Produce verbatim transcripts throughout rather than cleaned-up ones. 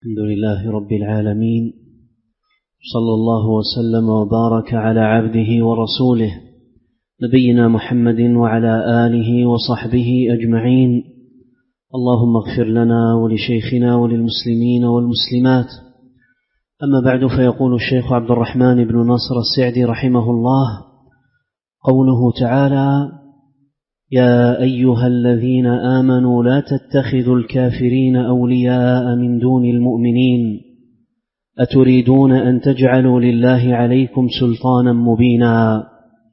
الحمد لله رب العالمين، صلى الله وسلم وبارك على عبده ورسوله نبينا محمد وعلى آله وصحبه أجمعين. اللهم اغفر لنا ولشيخنا وللمسلمين والمسلمات. أما بعد، فيقول الشيخ عبد الرحمن بن ناصر السعدي رحمه الله: قوله تعالى: يا أيها الذين آمنوا لا تتخذوا الكافرين أولياء من دون المؤمنين أتريدون أن تجعلوا لله عليكم سلطانا مبينا.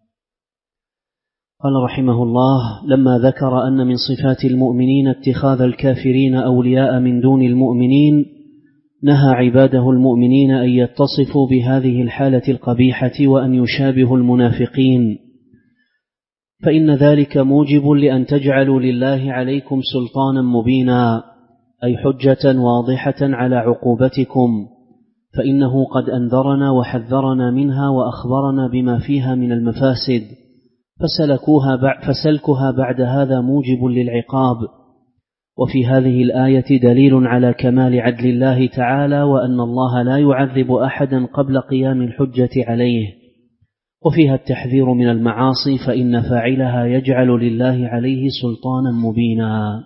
قال رحمه الله: لما ذكر أن من صفات المؤمنين اتخاذ الكافرين أولياء من دون المؤمنين، نهى عباده المؤمنين أن يتصفوا بهذه الحالة القبيحة وأن يشابهوا المنافقين، فإن ذلك موجب لأن تجعلوا لله عليكم سلطانا مبينا، أي حجة واضحة على عقوبتكم، فإنه قد أنذرنا وحذرنا منها وأخبرنا بما فيها من المفاسد، فسلكوها فسلكها بعد هذا موجب للعقاب. وفي هذه الآية دليل على كمال عدل الله تعالى، وأن الله لا يعذب أحدا قبل قيام الحجة عليه، وفيها التحذير من المعاصي، فإن فاعلها يجعل لله عليه سلطانا مبينا.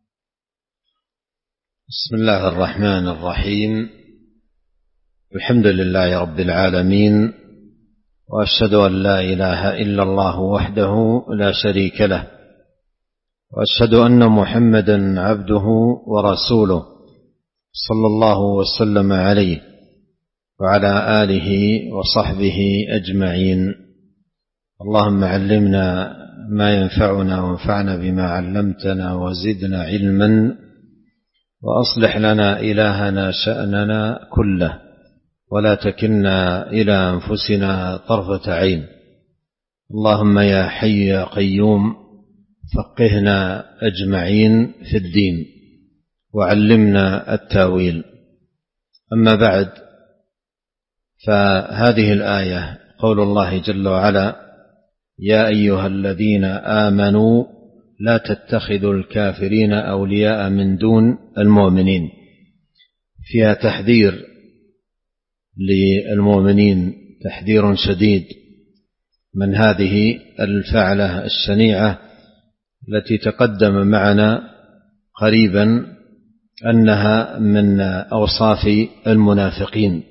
بسم الله الرحمن الرحيم. الحمد لله رب العالمين، وأشهد أن لا إله إلا الله وحده لا شريك له، وأشهد أن محمدا عبده ورسوله صلى الله وسلم عليه وعلى آله وصحبه أجمعين. اللهم علمنا ما ينفعنا وانفعنا بما علمتنا وزدنا علما، وأصلح لنا إلهنا شأننا كله، ولا تكلنا إلى أنفسنا طرفة عين. اللهم يا حي يا قيوم فقهنا أجمعين في الدين، وعلمنا التاويل. أما بعد، فهذه الآية قول الله جل وعلا: يا أيها الذين آمنوا لا تتخذوا الكافرين أولياء من دون المؤمنين، فيها تحذير للمؤمنين، تحذير شديد من هذه الفعلة الشنيعة التي تقدم معنا قريبا أنها من أوصاف المنافقين،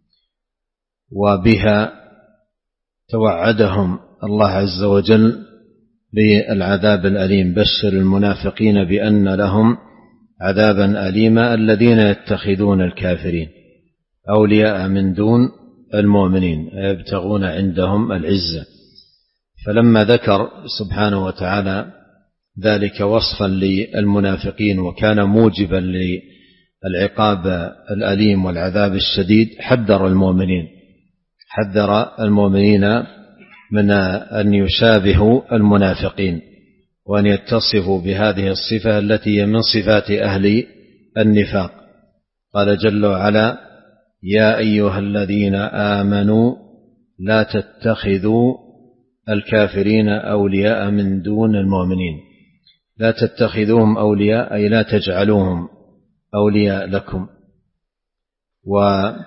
وبها توعدهم الله عز وجل بالعذاب الأليم. بشر المنافقين بأن لهم عذابا أليما الذين يتخذون الكافرين أولياء من دون المؤمنين يبتغون عندهم العزة. فلما ذكر سبحانه وتعالى ذلك وصفا للمنافقين وكان موجبا للعقاب الأليم والعذاب الشديد، حذر المؤمنين حذر المؤمنين من أن يشابهوا المنافقين وأن يتصفوا بهذه الصفة التي هي من صفات أهل النفاق. قال جل وعلا: يا أيها الذين آمنوا لا تتخذوا الكافرين أولياء من دون المؤمنين. لا تتخذوهم أولياء أي لا تجعلوهم أولياء لكم. ومعنى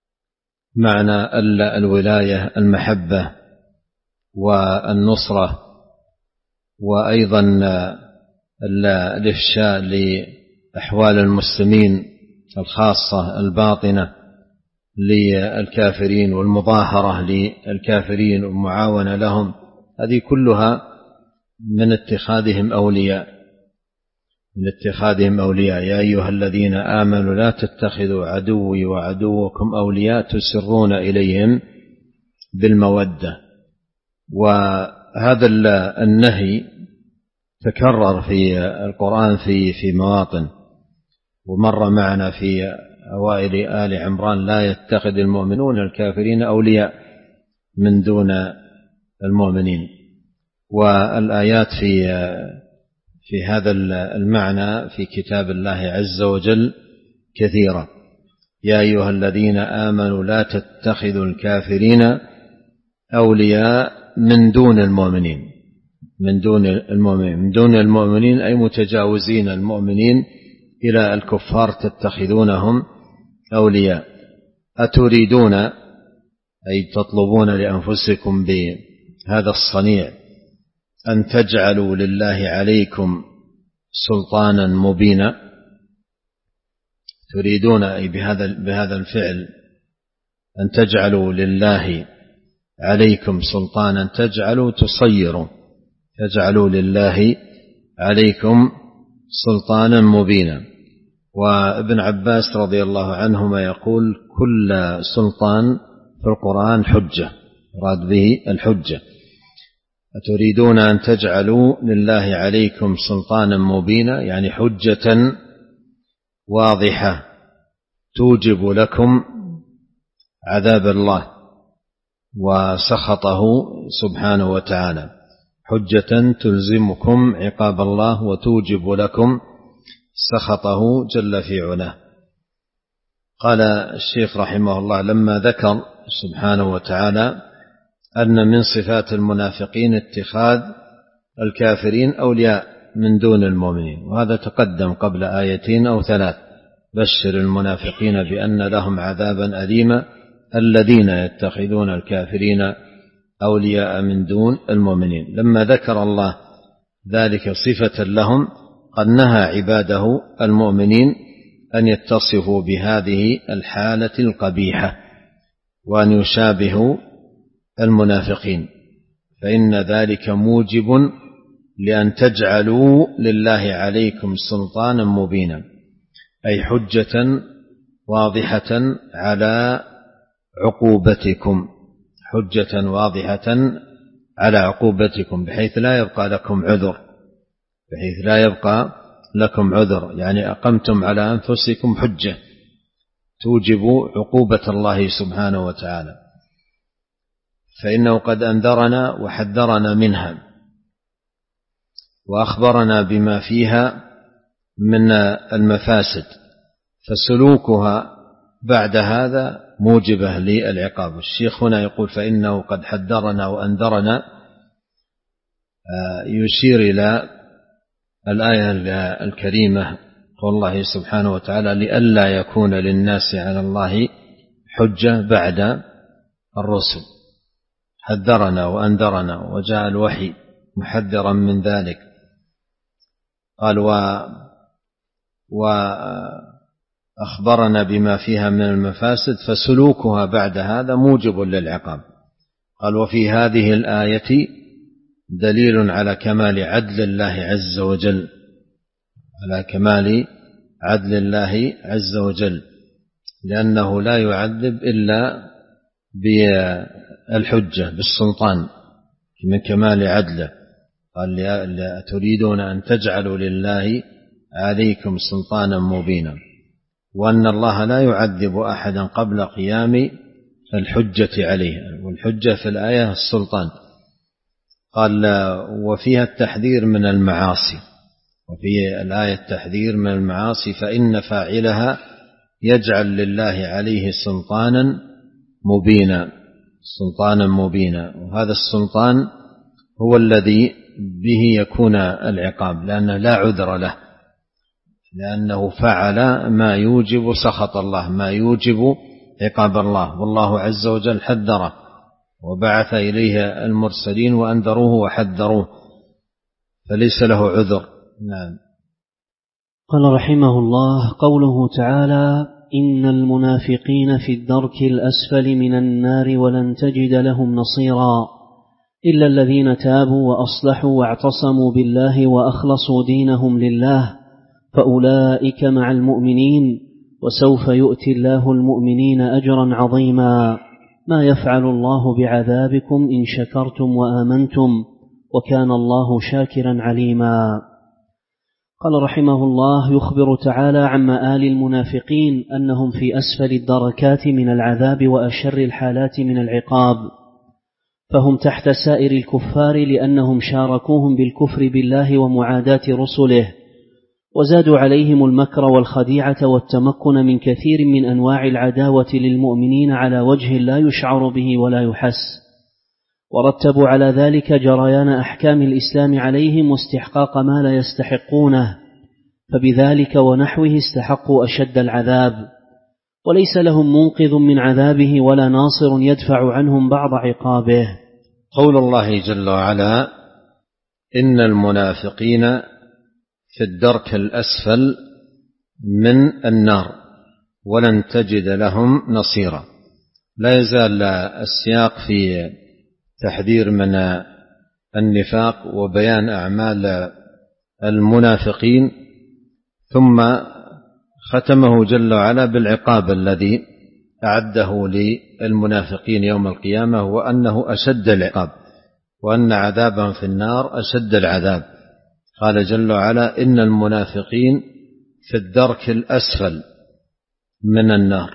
الولاية المحبة والنصرة، وأيضا الإفشاء لأحوال المسلمين الخاصة الباطنة للكافرين، والمظاهرة للكافرين والمعاونة لهم، هذه كلها من اتخاذهم أولياء من اتخاذهم أولياء. يا أيها الذين آمنوا لا تتخذوا عدوي وعدوكم أولياء تسرون إليهم بالمودة. وهذا النهي تكرر في القرآن في في مواطن، ومر معنا في أوائل آل عمران: لا يتخذ المؤمنون الكافرين أولياء من دون المؤمنين. والآيات في في هذا المعنى في كتاب الله عز وجل كثيرة. يا أيها الذين آمنوا لا تتخذوا الكافرين أولياء من دون المؤمنين من دون المؤمنين من دون المؤمنين أي متجاوزين المؤمنين إلى الكفار تتخذونهم أولياء. أتريدون أي تطلبون لأنفسكم بهذا الصنيع أن تجعلوا لله عليكم سلطانا مبينا؟ تريدون أي بهذا بهذا الفعل أن تجعلوا لله عليكم سلطانا، تجعلوا تصيروا تجعلوا لله عليكم سلطانا مبينا. وابن عباس رضي الله عنهما يقول كل سلطان في القرآن حجة، يراد به الحجة. أتريدون أن تجعلوا لله عليكم سلطانا مبينا يعني حجة واضحة توجب لكم عذاب الله وسخطه سبحانه وتعالى، حجة تلزمكم عقاب الله وتوجب لكم سخطه جل في علاه. قال الشيخ رحمه الله لما ذكر سبحانه وتعالى أن من صفات المنافقين اتخاذ الكافرين أولياء من دون المؤمنين، وهذا تقدم قبل آيتين أو ثلاث: بشر المنافقين بأن لهم عذابا أليما الذين يتخذون الكافرين أولياء من دون المؤمنين. لما ذكر الله ذلك صفة لهم قد نهى عباده المؤمنين أن يتصفوا بهذه الحالة القبيحة وأن يشابهوا المنافقين، فإن ذلك موجب لأن تجعلوا لله عليكم سلطانا مبينا، أي حجة واضحة على عقوبتكم، حجة واضحة على عقوبتكم بحيث لا يبقى لكم عذر، بحيث لا يبقى لكم عذر، يعني أقمتم على أنفسكم حجة توجب عقوبة الله سبحانه وتعالى، فإنه قد أنذرنا وحذرنا منها وأخبرنا بما فيها من المفاسد، فسلوكها بعد هذا موجبة للعقاب. الشيخ هنا يقول فإنه قد حذرنا وأنذرنا، يشير إلى الآية الكريمة قول الله سبحانه وتعالى لئلا يكون للناس على الله حجة بعد الرسل، حذرنا وأنذرنا وجاء الوحي محذرا من ذلك. قال و وأخبرنا بما فيها من المفاسد فسلوكها بعد هذا موجب للعقاب. قال وفي هذه الآية دليل على كمال عدل الله عز وجل، على كمال عدل الله عز وجل، لأنه لا يعذب إلا بالحجة بالسلطان من كمال عدله. قال تريدون أن تجعلوا لله عليكم سلطانا مبينا، وأن الله لا يعذب أحدا قبل قيام الحجة عليه، والحجة في الآية السلطان. قال وفيها التحذير من المعاصي، وفي الآية التحذير من المعاصي فإن فاعلها يجعل لله عليه سلطانا مبينا، سلطانا مبينا، وهذا السلطان هو الذي به يكون العقاب، لأنه لا عذر له، لأنه فعل ما يوجب سخط الله، ما يوجب عقاب الله، والله عز وجل حذره وبعث إليه المرسلين وأنذروه وحذروه، فليس له عذر. نعم. قال رحمه الله قوله تعالى إن المنافقين في الدرك الأسفل من النار ولن تجد لهم نصيرا إلا الذين تابوا وأصلحوا واعتصموا بالله وأخلصوا دينهم لله فأولئك مع المؤمنين وسوف يؤتي الله المؤمنين أجرا عظيما ما يفعل الله بعذابكم إن شكرتم وآمنتم وكان الله شاكرا عليما. قال رحمه الله يخبر تعالى عن مآل المنافقين أنهم في أسفل الدركات من العذاب وأشر الحالات من العقاب، فهم تحت سائر الكفار لأنهم شاركوهم بالكفر بالله ومعاداة رسله، وزادوا عليهم المكر والخديعة والتمكن من كثير من أنواع العداوة للمؤمنين على وجه لا يشعر به ولا يحس، ورتبوا على ذلك جريان أحكام الإسلام عليهم واستحقاق ما لا يستحقونه، فبذلك ونحوه استحقوا أشد العذاب. وليس لهم منقذ من عذابه ولا ناصر يدفع عنهم بعض عقابه. قول الله جل وعلا: إن المنافقين في الدرك الأسفل من النار ولن تجد لهم نصيرا. لا يزال السياق في تحذير من النفاق وبيان أعمال المنافقين، ثم ختمه جل وعلا بالعقاب الذي أعده للمنافقين يوم القيامة، وأنه أشد العقاب، وأن عذابهم في النار أشد العذاب. قال جل وعلا: إن المنافقين في الدرك الأسفل من النار.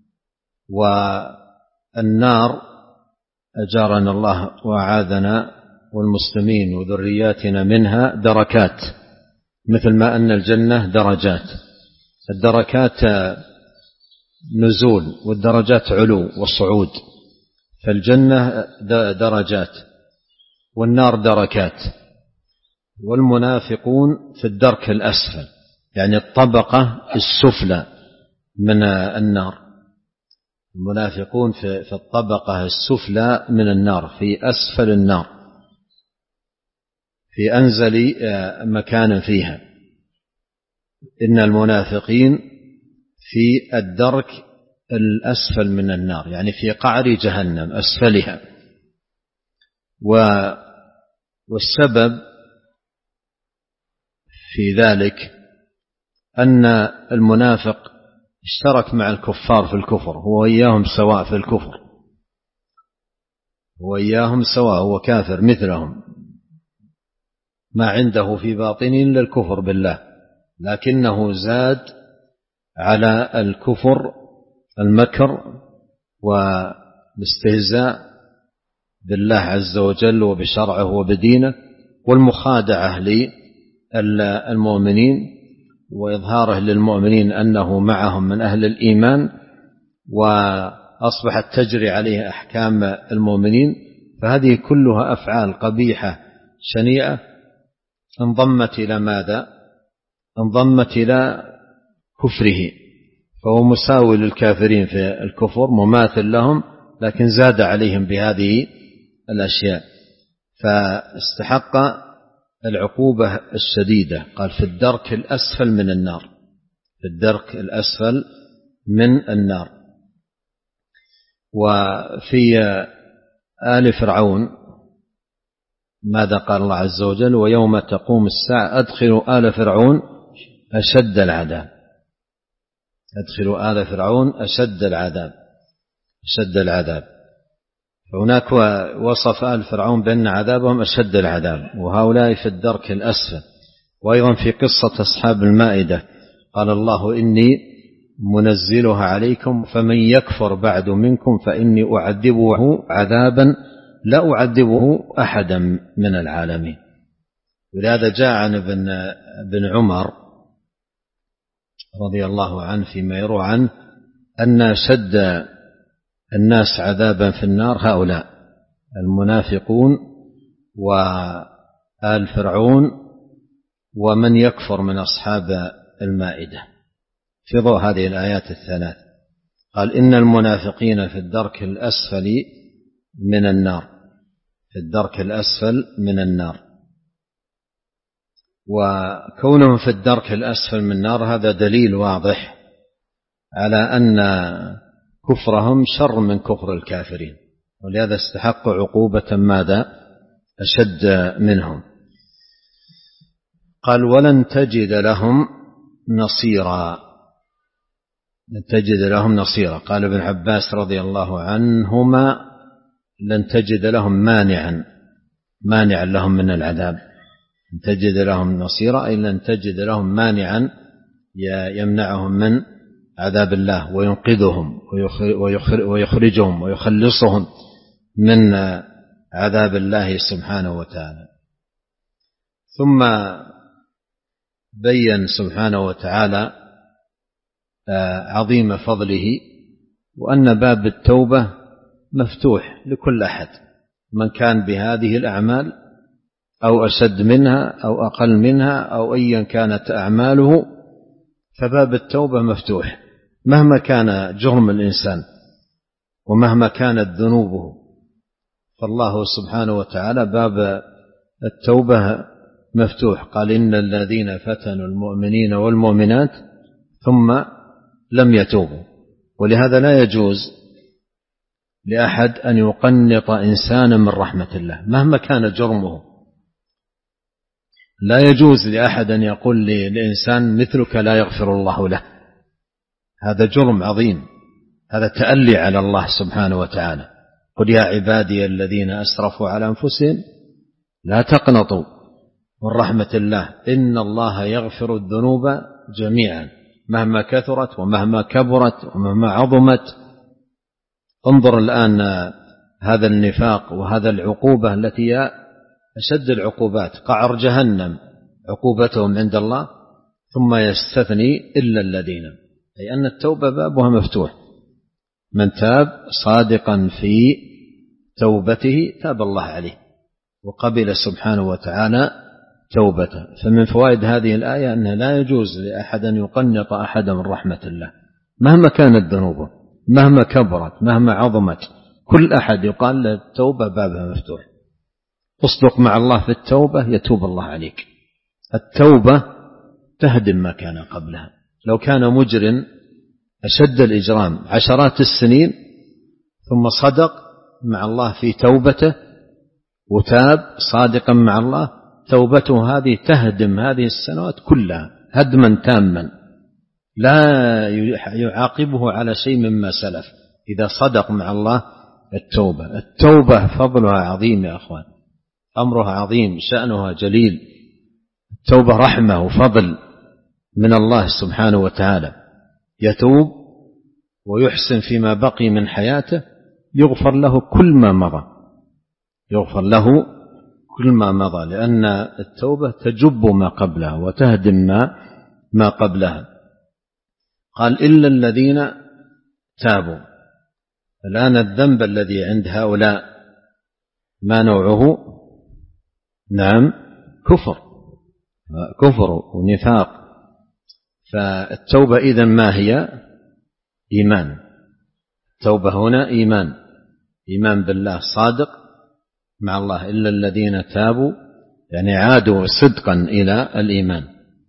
والنار أجارنا الله وأعاذنا والمسلمين وذرياتنا منها دركات، مثل ما أن الجنة درجات. الدركات نزول والدرجات علو وصعود، فالجنة درجات والنار دركات. والمنافقون في الدرك الأسفل، يعني الطبقة السفلى من النار. المنافقون في الطبقة السفلى من النار، في أسفل النار، في أنزل مكان فيها. إن المنافقين في الدرك الأسفل من النار، يعني في قعر جهنم أسفلها. والسبب في ذلك أن المنافق اشترك مع الكفار في الكفر، هو وإياهم سواء في الكفر، هو وإياهم سواء، هو كافر مثلهم، ما عنده في باطنه إلا الكفر بالله، لكنه زاد على الكفر المكر والاستهزاء بالله عز وجل وبشرعه وبدينه، والمخادعة للمؤمنين، وإظهاره للمؤمنين أنه معهم من أهل الإيمان، وأصبحت تجري عليه أحكام المؤمنين. فهذه كلها أفعال قبيحة شنيئة انضمت إلى ماذا؟ انضمت إلى كفره، فهو مساوي للكافرين في الكفر، مماثل لهم، لكن زاد عليهم بهذه الأشياء، فاستحق العقوبة الشديدة. قال: في الدرك الأسفل من النار، في الدرك الأسفل من النار. وفي آل فرعون ماذا قال الله عز وجل؟ ويوم تقوم الساعة أدخلوا آل فرعون أشد العذاب. أدخلوا آل فرعون أشد العذاب، أشد العذاب. هناك وصف آل فرعون بأن عذابهم أشد العذاب، وهؤلاء في الدرك الأسفل. وأيضا في قصة أصحاب المائدة قال الله: إني منزلها عليكم فمن يكفر بعد منكم فإني أعذبه عذابا لا أعذبه أحدا من العالمين. ولهذا جاء عن ابن, ابن عمر رضي الله عنه فيما يروى عنه أن شد الناس عذابا في النار هؤلاء المنافقون وآل فرعون ومن يكفر من أصحاب المائدة، في ضوء هذه الآيات الثلاث. قال: إن المنافقين في الدرك الأسفل من النار، في الدرك الأسفل من النار. وكونهم في الدرك الأسفل من النار هذا دليل واضح على أن كفرهم شر من كفر الكافرين، ولهذا استحقوا عقوبة ماذا؟ أشد منهم. قال: ولن تجد لهم نصيرا، لن تجد لهم نصيرا. قال ابن عباس رضي الله عنهما: لن تجد لهم مانعا، مانعا لهم من العذاب. لن تجد لهم نصيرا أي لن تجد لهم مانعا يمنعهم من عذاب الله وينقذهم ويخرجهم ويخلصهم من عذاب الله سبحانه وتعالى. ثم بين سبحانه وتعالى عظيم فضله، وأن باب التوبة مفتوح لكل أحد، من كان بهذه الأعمال أو أشد منها أو أقل منها أو أيا كانت أعماله، فباب التوبة مفتوح مهما كان جرم الإنسان ومهما كانت ذنوبه، فالله سبحانه وتعالى باب التوبة مفتوح. قال إن الذين فتنوا المؤمنين والمؤمنات ثم لم يتوبوا. ولهذا لا يجوز لأحد أن يقنط إنسانا من رحمة الله مهما كان جرمه. لا يجوز لأحد أن يقول لإنسان مثلك لا يغفر الله له، هذا جرم عظيم، هذا تألي على الله سبحانه وتعالى. قل يا عبادي الذين أسرفوا على أنفسهم لا تقنطوا من رحمة الله إن الله يغفر الذنوب جميعا مهما كثرت ومهما كبرت ومهما عظمت. انظر الآن هذا النفاق وهذا العقوبة التي هي أشد العقوبات، قعر جهنم عقوبتهم عند الله، ثم يستثني إلا الذين، أي أن التوبة بابها مفتوح. من تاب صادقا في توبته تاب الله عليه وقبل سبحانه وتعالى توبته. فمن فوائد هذه الآية أنه لا يجوز لأحد أن يقنط أحد من رحمة الله مهما كانت ذنوبه، مهما كبرت، مهما عظمت. كل أحد يقال له التوبة بابها مفتوح. اصدق مع الله في التوبة يتوب الله عليك. التوبة تهدم ما كان قبلها. لو كان مجرم أشد الإجرام عشرات السنين ثم صدق مع الله في توبته وتاب صادقا مع الله، توبته هذه تهدم هذه السنوات كلها هدما تاما، لا يعاقبه على شيء مما سلف إذا صدق مع الله التوبة. التوبة فضلها عظيم يا أخوان، أمرها عظيم، شأنها جليل. التوبة رحمة وفضل من الله سبحانه وتعالى. يتوب ويحسن فيما بقي من حياته يغفر له كل ما مضى، يغفر له كل ما مضى، لأن التوبة تجب ما قبلها وتهدم ما ما قبلها. قال إلا الذين تابوا. الآن الذنب الذي عند هؤلاء ما نوعه؟ نعم كفر، كفر ونفاق. فالتوبة إذن ما هي؟ إيمان. التوبة هنا إيمان، إيمان بالله صادق مع الله. إلا الذين تابوا يعني عادوا صدقا إلى الإيمان.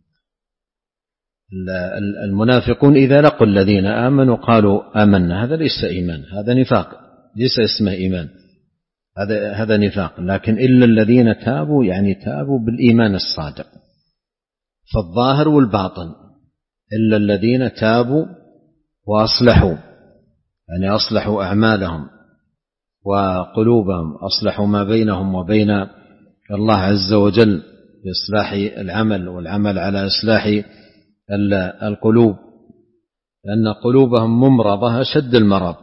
المنافقون إذا لقوا الذين آمنوا قالوا آمنا، هذا ليس إيمان، هذا نفاق، ليس اسمه إيمان، هذا هذا نفاق. لكن إلا الذين تابوا يعني تابوا بالإيمان الصادق، فالظاهر والباطن. إلا الذين تابوا وأصلحوا يعني أصلحوا أعمالهم وقلوبهم، أصلحوا ما بينهم وبين الله عز وجل بإصلاح العمل والعمل على إصلاح القلوب، لأن قلوبهم ممرضة أشد المرض.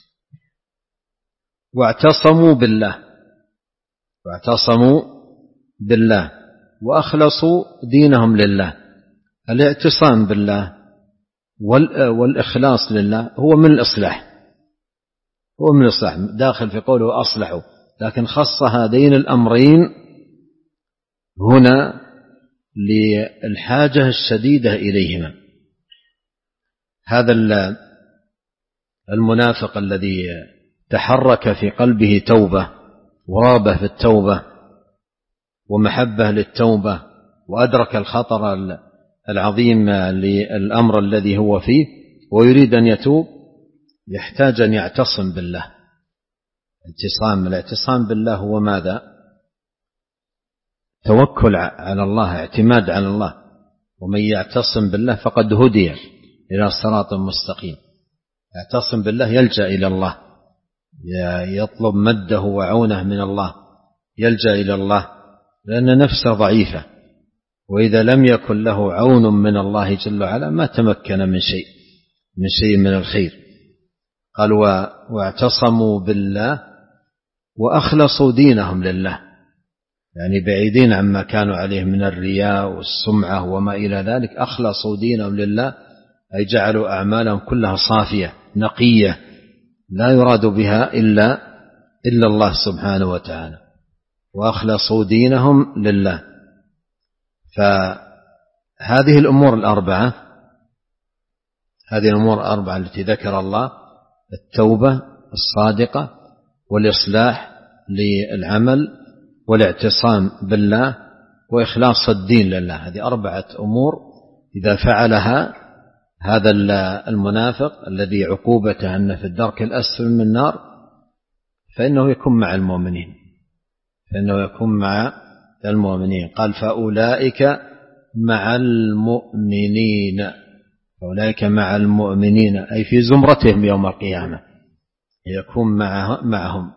واعتصموا بالله، واعتصموا بالله وأخلصوا دينهم لله. الاعتصام بالله والإخلاص لله هو من الإصلاح، هو من الإصلاح، داخل في قوله أصلحوا، لكن خص هذين الأمرين هنا للحاجة الشديدة إليهما. هذا المنافق الذي تحرك في قلبه توبة ورغبة في التوبة ومحبة للتوبة وأدرك الخطر العظيم للأمر الذي هو فيه ويريد أن يتوب، يحتاج أن يعتصم بالله. اعتصام، الاعتصام بالله هو ماذا؟ توكل على الله، اعتماد على الله. ومن يعتصم بالله فقد هدي إلى صراط مستقيم. يعتصم بالله يلجأ إلى الله، يطلب مده وعونه من الله، يلجأ إلى الله، لأن نفسه ضعيفة، وإذا لم يكن له عون من الله جل وعلا ما تمكن من شيء من شيء من الخير. قال واعتصموا بالله وأخلصوا دينهم لله، يعني بعيدين عما كانوا عليه من الرياء والسمعة وما إلى ذلك. أخلصوا دينهم لله أي جعلوا أعمالهم كلها صافية نقية لا يراد بها إلا إلا الله سبحانه وتعالى. وأخلصوا دينهم لله. فهذه الأمور الأربعة هذه الأمور الأربعة التي ذكر الله: التوبة الصادقة، والإصلاح للعمل، والاعتصام بالله، وإخلاص الدين لله. هذه أربعة أمور إذا فعلها هذا المنافق الذي عقوبته أن في الدرك الأسفل من النار فإنه يكون مع المؤمنين فإنه يكون مع المؤمنين. قال: فأولئك مع المؤمنين فأولئك مع المؤمنين أي في زمرتهم يوم القيامة، يكون معهم.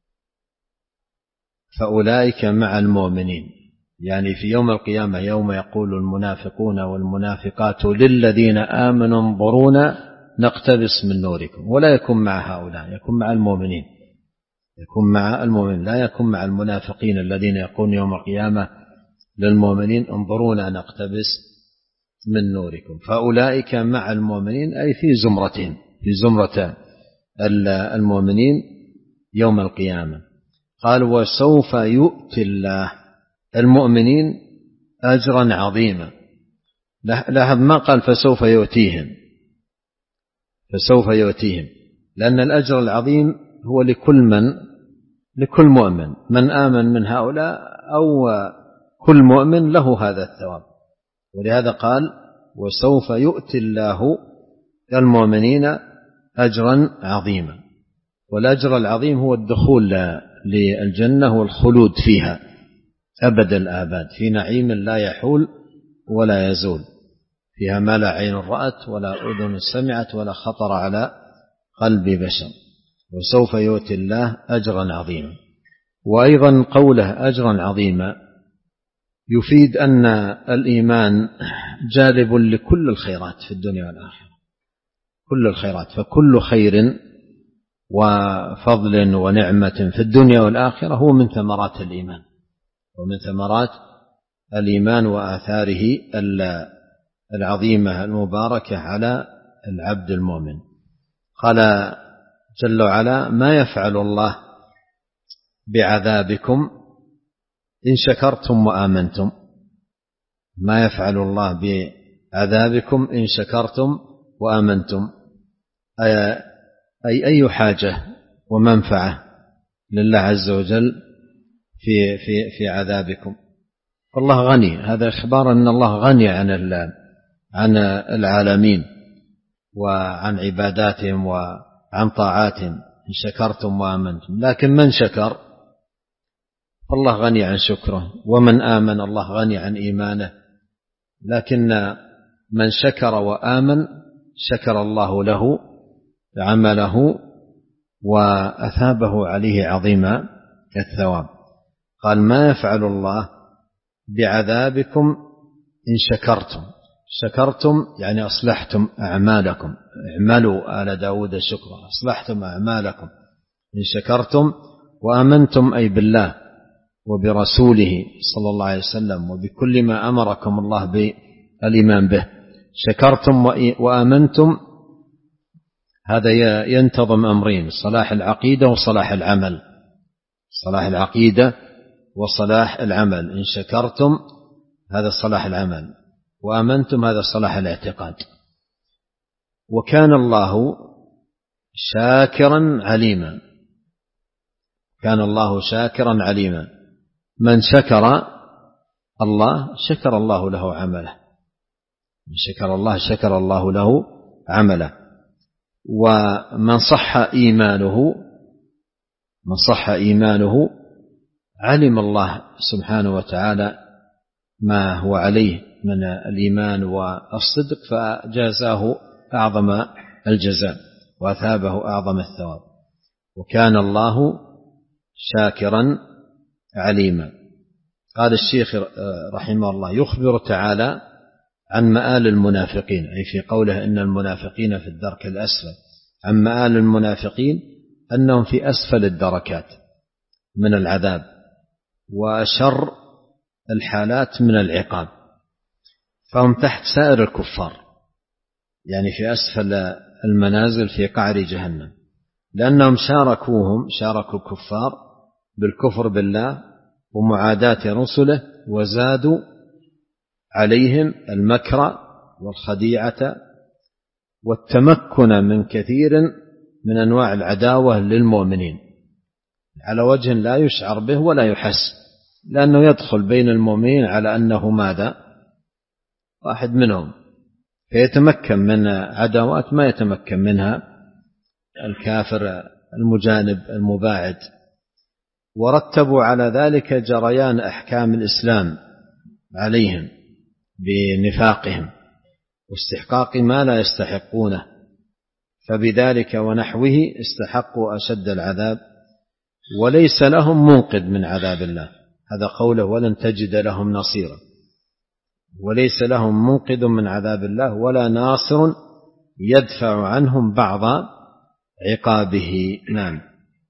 فأولئك مع المؤمنين يعني في يوم القيامة، يوم يقول المنافقون والمنافقات للذين آمنوا انظرونا نقتبس من نوركم، ولا يكون مع هؤلاء، يكون مع المؤمنين يكون مع المؤمنين لا يكون مع المنافقين الذين يقولون يوم القيامة للمؤمنين انظرونا نقتبس من نوركم. فأولئك مع المؤمنين أي في زمرتهم، في زمرة المؤمنين يوم القيامة. قال: وسوف يؤتي الله المؤمنين أجرا عظيما. لاحظ ما قال فسوف يؤتيهم فسوف يؤتيهم لأن الأجر العظيم هو لكل من لكل مؤمن، من آمن من هؤلاء أو كل مؤمن له هذا الثواب. ولهذا قال: وسوف يؤتي الله المؤمنين أجرا عظيما. والأجر العظيم هو الدخول للجنة والخلود فيها أبد الآباد، في نعيم لا يحول ولا يزول، فيها ما لا عين رأت ولا أذن سمعت ولا خطر على قلب بشر. وسوف يؤتي الله أجرا عظيما. وأيضا قوله أجرا عظيما يفيد أن الإيمان جالب لكل الخيرات في الدنيا والآخرة، كل الخيرات، فكل خير وفضل ونعمة في الدنيا والآخرة هو من ثمرات الإيمان ومن ثمرات الإيمان وآثاره العظيمة المباركة على العبد المؤمن. قال جل وعلا: ما يفعل الله بعذابكم إن شكرتم وآمنتم. ما يفعل الله بعذابكم إن شكرتم وآمنتم، أي أي حاجة ومنفعة لله عز وجل في في في عذابكم. والله غني، هذا إخبار أن الله غني عن عن العالمين وعن عباداتهم وعن طاعاتهم إن شكرتم وآمنتم. لكن من شكر فالله غني عن شكره، ومن آمن الله غني عن إيمانه. لكن من شكر وآمن شكر الله له عمله وأثابه عليه عظيم الثواب. قال: ما يفعل الله بعذابكم إن شكرتم. شكرتم يعني أصلحتم أعمالكم، اعملوا آل داود شكرا، أصلحتم أعمالكم إن شكرتم وآمنتم أي بالله وبرسوله صلى الله عليه وسلم وبكل ما أمركم الله بالإيمان به. شكرتم وآمنتم، هذا ينتظم أمرين: صلاح العقيدة وصلاح العمل. صلاح العقيدة وصلاح العمل. إن شكرتم هذا صلاح العمل، وآمنتم هذا صلاح الاعتقاد. وكان الله شاكرا عليما. كان الله شاكرا عليما. من شكر الله شكر الله له عمله، من شكر الله شكر الله له عمله. ومن صح إيمانه من صح إيمانه علم الله سبحانه وتعالى ما هو عليه من الإيمان والصدق، فجازاه أعظم الجزاء وأثابه أعظم الثواب. وكان الله شاكرا عليما. قال الشيخ رحمه الله: يخبر تعالى عن مآل المنافقين، أي في قوله إن المنافقين في الدرك الأسفل، عن مآل المنافقين أنهم في أسفل الدركات من العذاب وشر الحالات من العقاب، فهم تحت سائر الكفار، يعني في أسفل المنازل في قعر جهنم، لأنهم شاركوهم شاركوا الكفار بالكفر بالله ومعاداة رسله، وزادوا عليهم المكر والخديعة والتمكن من كثير من أنواع العداوة للمؤمنين على وجه لا يشعر به ولا يحس، لأنه يدخل بين المؤمنين على أنه ماذا؟ واحد منهم، فيتمكن من عداوات ما يتمكن منها الكافر المجانب المباعد. ورتبوا على ذلك جريان أحكام الإسلام عليهم بنفاقهم واستحقاق ما لا يستحقونه، فبذلك ونحوه استحقوا أشد العذاب وليس لهم منقذ من عذاب الله. هذا قوله ولن تجد لهم نصيرا، وليس لهم منقذ من عذاب الله ولا ناصر يدفع عنهم بعض عقابه. نعم.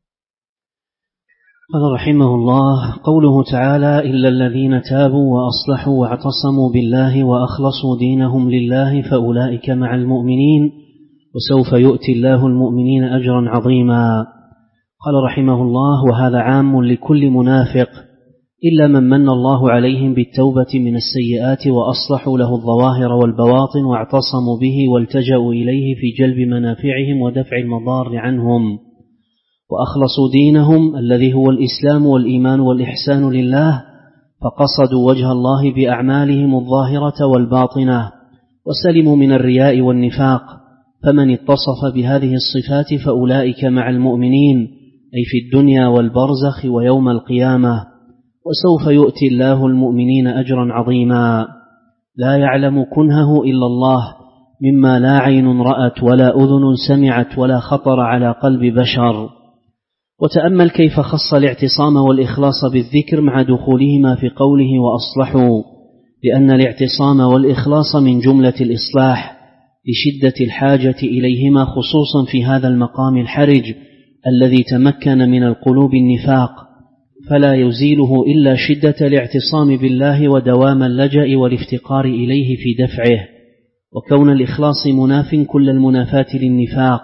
قال رحمه الله: قوله تعالى: إلا الذين تابوا وأصلحوا واعتصموا بالله وأخلصوا دينهم لله فأولئك مع المؤمنين وسوف يؤتي الله المؤمنين أجرا عظيما. قال رحمه الله: وهذا عام لكل منافق إلا من من الله عليهم بالتوبة من السيئات وأصلحوا له الظواهر والبواطن واعتصموا به والتجأوا إليه في جلب منافعهم ودفع المضار عنهم، وأخلصوا دينهم الذي هو الإسلام والإيمان والإحسان لله، فقصدوا وجه الله بأعمالهم الظاهرة والباطنة وسلموا من الرياء والنفاق. فمن اتصف بهذه الصفات فأولئك مع المؤمنين، أي في الدنيا والبرزخ ويوم القيامة، وسوف يؤتي الله المؤمنين أجرا عظيما لا يعلم كنهه إلا الله، مما لا عين رأت ولا أذن سمعت ولا خطر على قلب بشر. وتأمل كيف خص الاعتصام والإخلاص بالذكر مع دخولهما في قوله وأصلحوا، لأن الاعتصام والإخلاص من جملة الإصلاح لشدة الحاجة إليهما، خصوصا في هذا المقام الحرج الذي تمكن من القلوب النفاق، فلا يزيله إلا شدة الاعتصام بالله ودوام اللجأ والافتقار إليه في دفعه، وكون الإخلاص مناف كل المنافات للنفاق،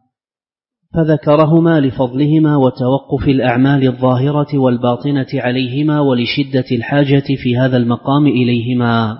فذكرهما لفضلهما وتوقف الأعمال الظاهرة والباطنة عليهما ولشدة الحاجة في هذا المقام إليهما.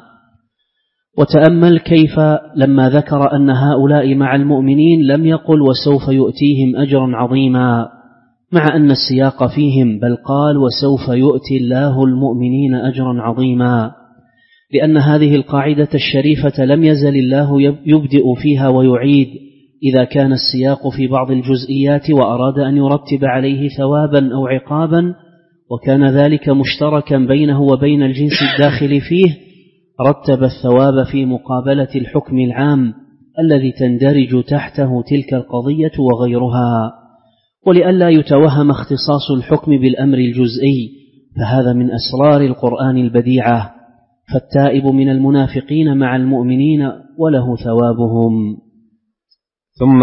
وتأمل كيف لما ذكر أن هؤلاء مع المؤمنين لم يقل وسوف يؤتيهم أجرا عظيما مع أن السياق فيهم، بل قال وسوف يؤتي الله المؤمنين أجرا عظيما، لأن هذه القاعدة الشريفة لم يزل الله يبدئ فيها ويعيد إذا كان السياق في بعض الجزئيات وأراد أن يرتب عليه ثوابا أو عقابا، وكان ذلك مشتركا بينه وبين الجنس الداخل فيه، رتب الثواب في مقابلة الحكم العام الذي تندرج تحته تلك القضية وغيرها. ولئلا يتوهم اختصاص الحكم بالأمر الجزئي، فهذا من أسرار القرآن البديعة، فالتائب من المنافقين مع المؤمنين وله ثوابهم. ثم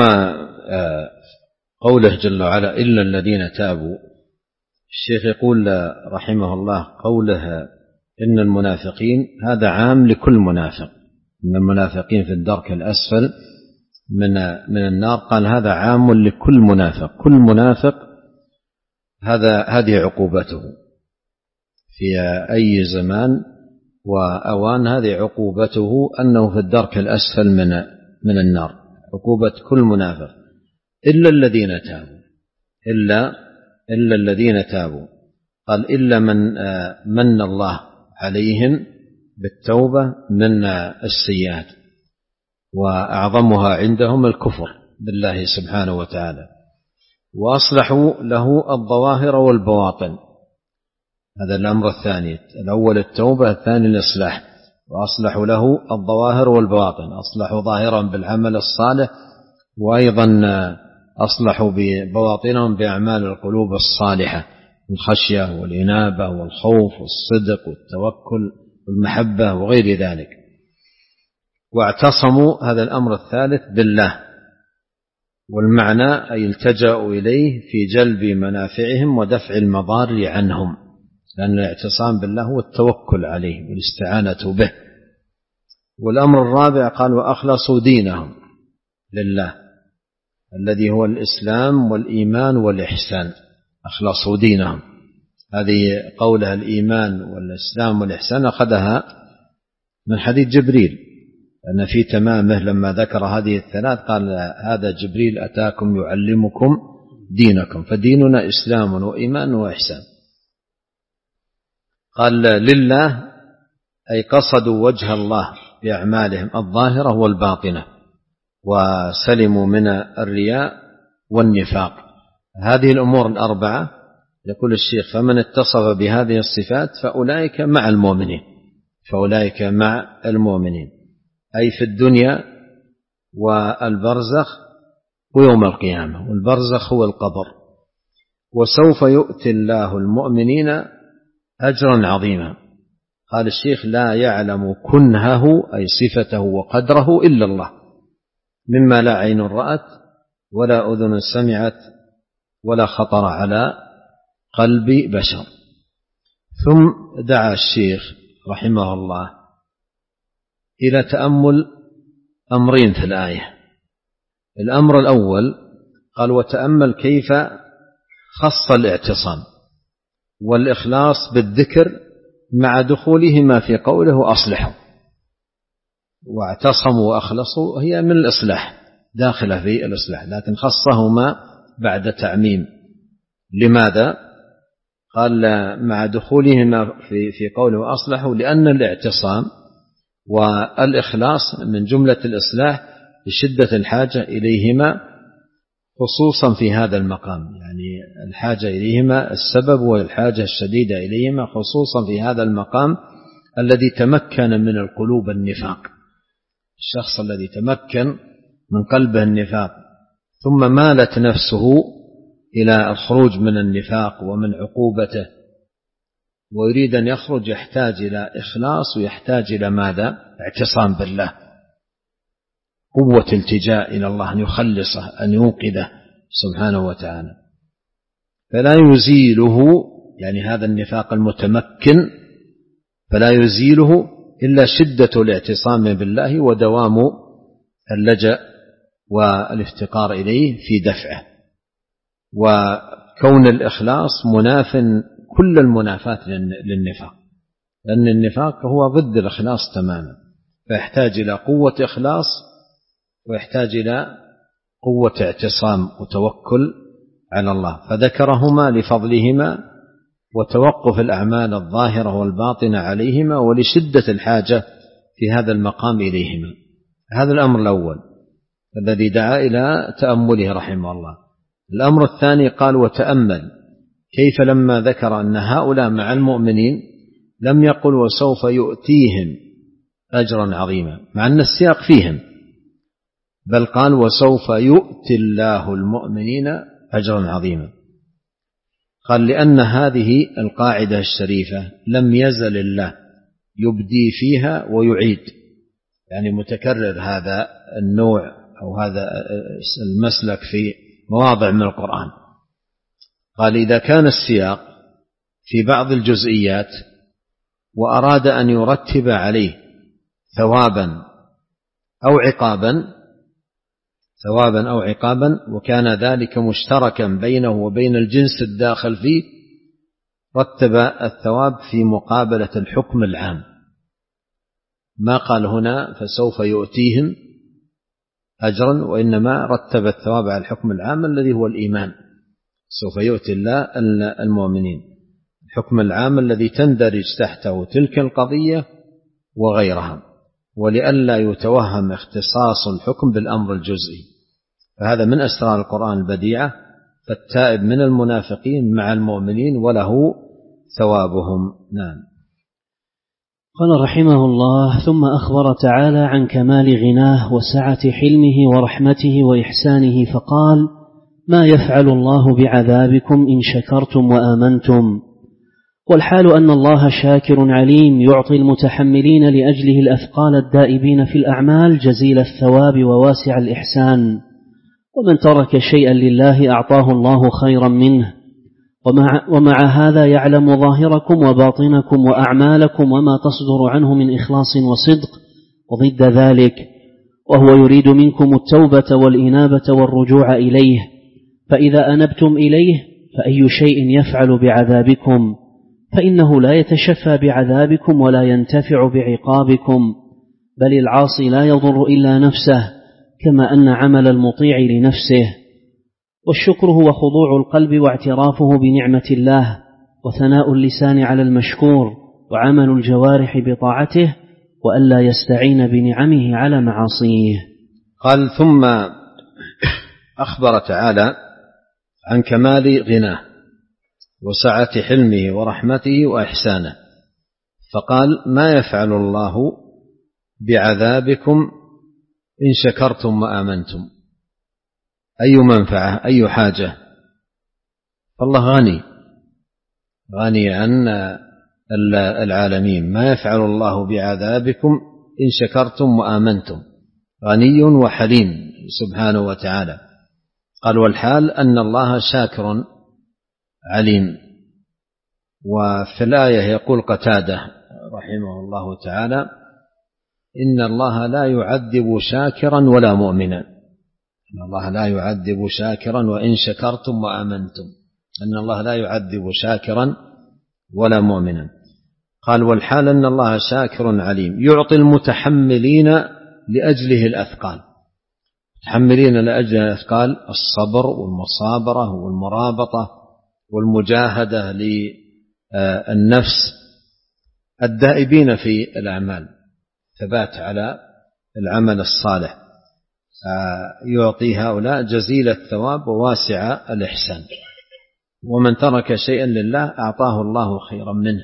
قوله جل وعلا إلا الذين تابوا، الشيخ يقول رحمه الله قوله إن المنافقين هذا عام لكل منافق، إن المنافقين في الدرك الأسفل من من النار، قال هذا عام لكل منافق، كل منافق هذا هذه عقوبته في أي زمان وأوان، هذه عقوبته أنه في الدرك الأسفل من من النار، عقوبة كل منافق إلا الذين تابوا، إلا إلا الذين تابوا، قال إلا من من الله عليهم بالتوبة من السيئات، وأعظمها عندهم الكفر بالله سبحانه وتعالى، وأصلحوا له الظواهر والبواطن. هذا الأمر الثاني، الأول التوبة، الثاني الإصلاح. وأصلحوا له الظواهر والبواطن، أصلحوا ظاهرا بالعمل الصالح، وأيضا أصلحوا ببواطنهم بأعمال القلوب الصالحة، الخشية والإنابة والخوف والصدق والتوكل والمحبة وغير ذلك. واعتصموا، هذا الأمر الثالث، بالله، والمعنى أي التجأوا إليه في جلب منافعهم ودفع المضار عنهم، لأن الاعتصام بالله هو التوكل عليه والاستعانة به. والأمر الرابع قال وأخلصوا دينهم لله الذي هو الإسلام والإيمان والإحسان، أخلصوا دينهم، هذه قولها الإيمان والإسلام والإحسان أخذها من حديث جبريل أن في تمامه لما ذكر هذه الثلاث قال هذا جبريل أتاكم يعلمكم دينكم، فديننا إسلام وإيمان وإحسان. قال لله أي قصدوا وجه الله بأعمالهم الظاهرة والباطنة وسلموا من الرياء والنفاق. هذه الأمور الأربعة يقول الشيخ فمن اتصف بهذه الصفات فأولئك مع المؤمنين، فأولئك مع المؤمنين أي في الدنيا والبرزخ ويوم القيامة. والبرزخ هو القبر. وسوف يؤتي الله المؤمنين أجرا عظيما. قال الشيخ لا يعلم كنهه أي صفته وقدره إلا الله، مما لا عين رأت ولا أذن سمعت ولا خطر على قلب بشر. ثم دعا الشيخ رحمه الله إلى تأمل أمرين في الآية. الأمر الأول قال وتأمل كيف خص الاعتصام والإخلاص بالذكر مع دخولهما في قوله أصلحوا، واعتصموا وأخلصوا هي من الإصلاح داخلة في الإصلاح، لكن خصهما بعد تعميم. لماذا؟ قال مع دخولهما في في قوله أصلحوا لأن الاعتصام والإخلاص من جملة الإصلاح بشدة الحاجة إليهما خصوصا في هذا المقام، يعني الحاجة إليهما السبب والحاجة الشديدة إليهما خصوصا في هذا المقام الذي تمكن من القلوب النفاق. الشخص الذي تمكن من قلبه النفاق ثم مالت نفسه إلى الخروج من النفاق ومن عقوبته ويريد أن يخرج يحتاج إلى إخلاص ويحتاج إلى ماذا؟ اعتصام بالله، قوة التجاء إلى الله، أن يخلصه أن ينقذه سبحانه وتعالى. فلا يزيله يعني هذا النفاق المتمكن فلا يزيله إلا شدة الاعتصام بالله ودوام اللجأ والافتقار إليه في دفعه، وكون الإخلاص مناف كل المنافات للنفاق، لأن النفاق هو ضد الإخلاص تماما، فيحتاج إلى قوة إخلاص ويحتاج إلى قوة اعتصام وتوكل على الله، فذكرهما لفضلهما وتوقف الأعمال الظاهرة والباطنة عليهما ولشدة الحاجة في هذا المقام إليهما. هذا الأمر الأول الذي دعا إلى تأمله رحمه الله. الأمر الثاني قال وتأمل كيف لما ذكر أن هؤلاء مع المؤمنين لم يقل وسوف يؤتيهم أجرا عظيما مع أن السياق فيهم، بل قال وسوف يؤتي الله المؤمنين أجرا عظيما. قال لأن هذه القاعدة الشريفة لم يزل الله يبدي فيها ويعيد، يعني متكرر هذا النوع أو هذا المسلك في مواضع من القرآن. قال إذا كان السياق في بعض الجزئيات وأراد أن يرتب عليه ثوابا أو عقابا ثوابا أو عقابا وكان ذلك مشتركا بينه وبين الجنس الداخل فيه رتب الثواب في مقابلة الحكم العام. ما قال هنا فسوف يؤتيهم أجرا، وإنما رتب الثواب على الحكم العام الذي هو الإيمان، سوف يؤتي الله المؤمنين، الحكم العام الذي تندرج تحته تلك القضية وغيرها، ولئلا يتوهم اختصاص الحكم بالأمر الجزئي. فهذا من أسرار القرآن البديعة، فالتائب من المنافقين مع المؤمنين وله ثوابهم. نعم. قال رحمه الله ثم أخبر تعالى عن كمال غناه وسعة حلمه ورحمته وإحسانه فقال ما يفعل الله بعذابكم إن شكرتم وآمنتم، والحال أن الله شاكر عليم يعطي المتحملين لأجله الأثقال الدائبين في الأعمال جزيل الثواب وواسع الإحسان، ومن ترك شيئا لله أعطاه الله خيرا منه، ومع, ومع هذا يعلم ظاهركم وباطنكم وأعمالكم وما تصدر عنه من إخلاص وصدق وضد ذلك، وهو يريد منكم التوبة والإنابة والرجوع إليه، فإذا أنبتم إليه فأي شيء يفعل بعذابكم، فإنه لا يتشفى بعذابكم ولا ينتفع بعقابكم، بل العاصي لا يضر إلا نفسه، كما أن عمل المطيع لنفسه. والشكر هو خضوع القلب واعترافه بنعمة الله، وثناء اللسان على المشكور، وعمل الجوارح بطاعته، وألا يستعين بنعمه على معاصيه. قال: ثم أخبر تعالى عن كمال غناه وسعة حلمه ورحمته وإحسانه، فقال: ما يفعل الله بعذابكم إن شكرتم وآمنتم. أي منفعة، أي حاجة؟ فالله غني غني عن العالمين. ما يفعل الله بعذابكم إن شكرتم وآمنتم، غني وحليم سبحانه وتعالى. قال: والحال أن الله شاكر عليم. وفي الآية يقول قتادة رحمه الله تعالى: إن الله لا يعذب شاكرا ولا مؤمنا. إن الله لا يعذب شاكرا وإن شكرتم وآمنتم. أن الله لا يعذب شاكرا ولا مؤمنا. قال: والحال أن الله شاكر عليم، يعطي المتحملين لأجله الأثقال. متحملين لأجل الأثقال: الصبر والمصابرة والمرابطة والمجاهدة للنفس، الدائبين في الأعمال، ثبات على العمل الصالح. يعطي هؤلاء جزيل الثواب وواسع الإحسان. ومن ترك شيئا لله أعطاه الله خيرا منه.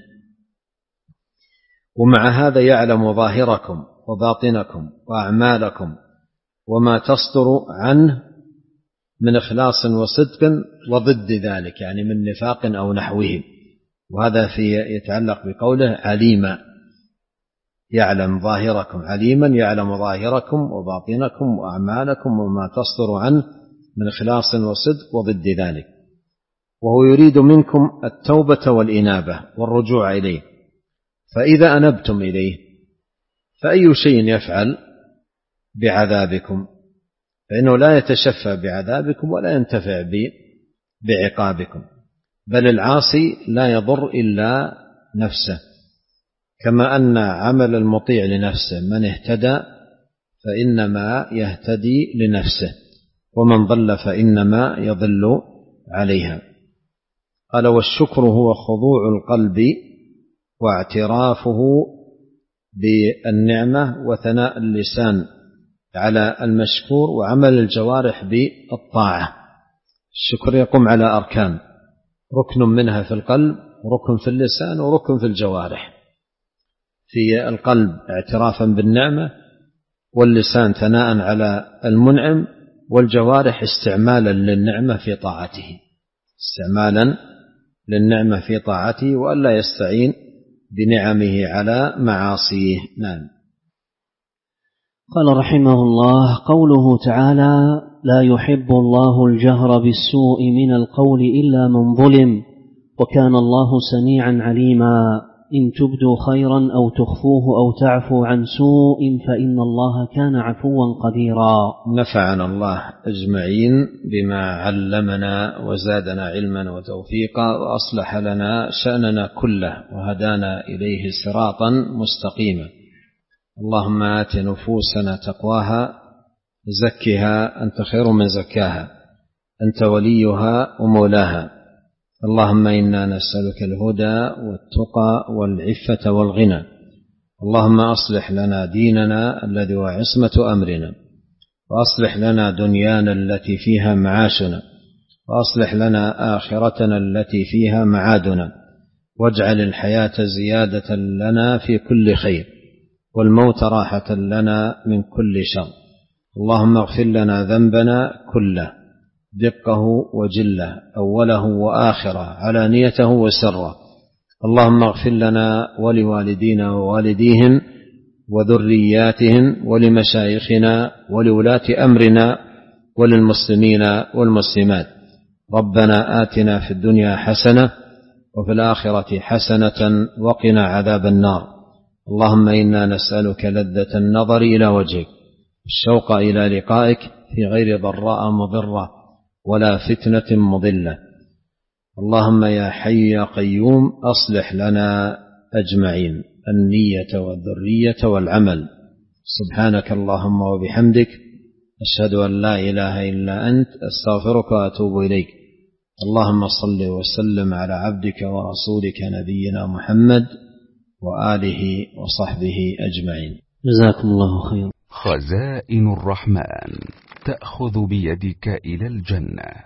ومع هذا يعلم ظاهركم وباطنكم وأعمالكم وما تصدر عنه من إخلاص وصدق وضد ذلك، يعني من نفاق أو نحوه. وهذا في يتعلق بقوله عليما، يعلم ظاهركم، عليما يعلم ظاهركم وباطنكم وأعمالكم وما تصدر عنه من إخلاص وصدق وضد ذلك. وهو يريد منكم التوبة والإنابة والرجوع إليه. فإذا أنبتم إليه فأي شيء يفعل بعذابكم؟ فإنه لا يتشفى بعذابكم ولا ينتفع بعقابكم، بل العاصي لا يضر إلا نفسه، كما أن عمل المطيع لنفسه. من اهتدى فإنما يهتدي لنفسه، ومن ضل فإنما يضل عليها. قال: والشكر هو خضوع القلب واعترافه بالنعمة، وثناء اللسان على المشكور، وعمل الجوارح بالطاعة. الشكر يقوم على أركان، ركن منها في القلب، وركن في اللسان، وركن في الجوارح. في القلب اعترافا بالنعمة، واللسان ثناء على المنعم، والجوارح استعمالا للنعمة في طاعته، استعمالا للنعمة في طاعته، وألا يستعين بنعمه على معاصيه. نعم. قال رحمه الله: قوله تعالى: لا يحب الله الجهر بالسوء من القول إلا من ظلم، وكان الله سميعا عليما. إن تبدوا خيرا أو تخفوه أو تعفوا عن سوء فإن الله كان عفوا قديرا. نفعنا الله أجمعين بما علمنا وزادنا علما وتوفيقا، وأصلح لنا شأننا كله، وهدانا إليه صراطا مستقيما. اللهم آت نفوسنا تقواها، زكها أنت خير من زكاها، أنت وليها ومولاها. اللهم إنا نسألك الهدى والتقى والعفة والغنى. اللهم أصلح لنا ديننا الذي هو عصمة أمرنا، وأصلح لنا دنيانا التي فيها معاشنا، وأصلح لنا آخرتنا التي فيها معادنا، واجعل الحياة زيادة لنا في كل خير، والموت راحة لنا من كل شر. اللهم اغفر لنا ذنبنا كله، دقه وجله، أوله وآخره، علانيته وسره. اللهم اغفر لنا ولوالدينا ووالديهم وذرياتهم ولمشايخنا ولولاة أمرنا وللمسلمين والمسلمات. ربنا آتنا في الدنيا حسنة وفي الآخرة حسنة وقنا عذاب النار. اللهم إنا نسألك لذة النظر إلى وجهك، الشوق إلى لقائك في غير ضراء مضرة ولا فتنة مضلة. اللهم يا حي يا قيوم أصلح لنا أجمعين النية والذرية والعمل، سبحانك اللهم وبحمدك أشهد أن لا إله إلا أنت أستغفرك وأتوب إليك. اللهم صل وسلم على عبدك ورسولك نبينا محمد وآله وصحبه أجمعين. جزاكم الله خيرا. خزائن الرحمن تأخذ بيدك إلى الجنة.